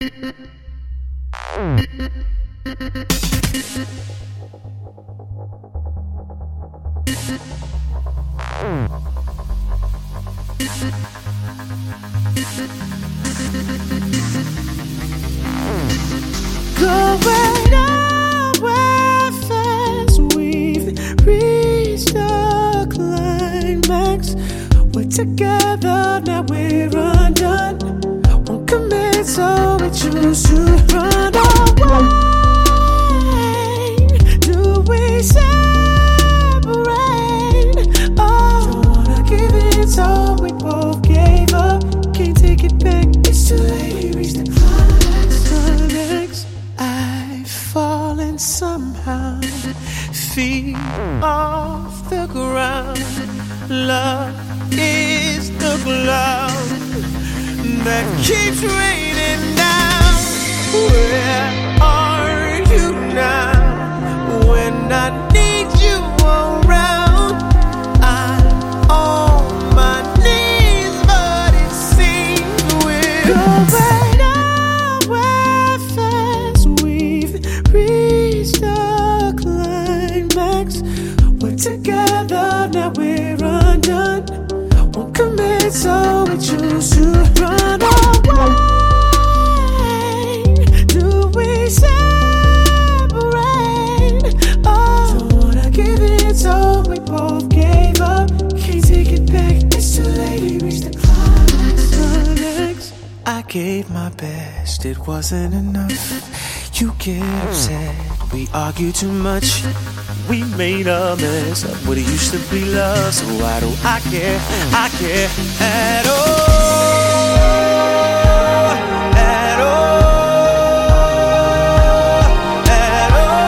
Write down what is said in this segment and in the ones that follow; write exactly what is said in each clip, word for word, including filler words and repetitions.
Going nowhere fast, we've reached the climax. We're together, now we're undone. Won't commit, so we choose to run away. Do we separate? Oh, don't wanna give in, so we both gave up. Can't take it back, it's too late, reach the climax. Climax. I've fallen somehow, feet off the ground. Love is the cloud that keeps raining down. Where are you now? When I need you around, I'm on my knees, but it seems we're going nowhere fast. We've reached the climax. We're together, now we're undone. Won't commit, so we choose to run away. Do we separate? Oh, don't wanna give in, so we both gave up. Can't take it back, it's too late, we reached the climax. Climax. I gave my best, it wasn't enough. You get upset, we argue too much. We made a mess of what it used to be love. So why do I care? I care at all. At all. At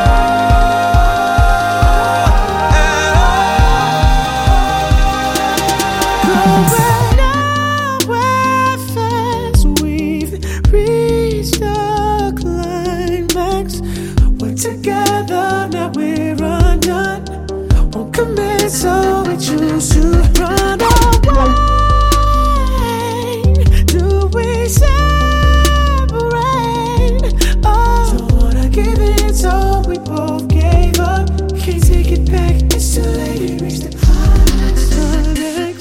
all. Going nowhere fast, we've reached the climax. We're together, now we're undone. Won't commit, so we choose to run away. Do we separate? Oh, don't wanna give in, so we both gave up. Can't take it back, it's too late, we reached the climax. Climax.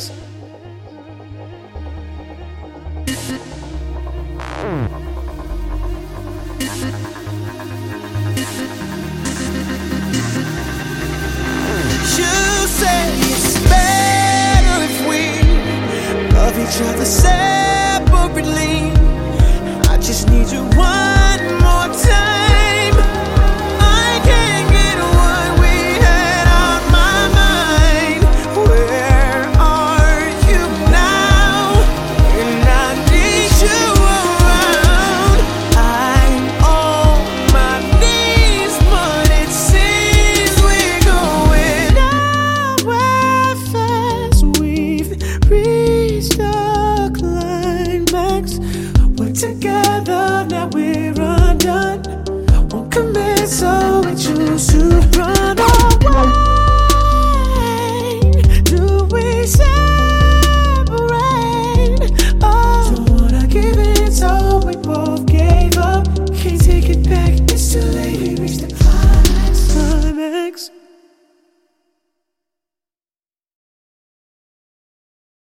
You say it's better if we love each other separately. I just need you one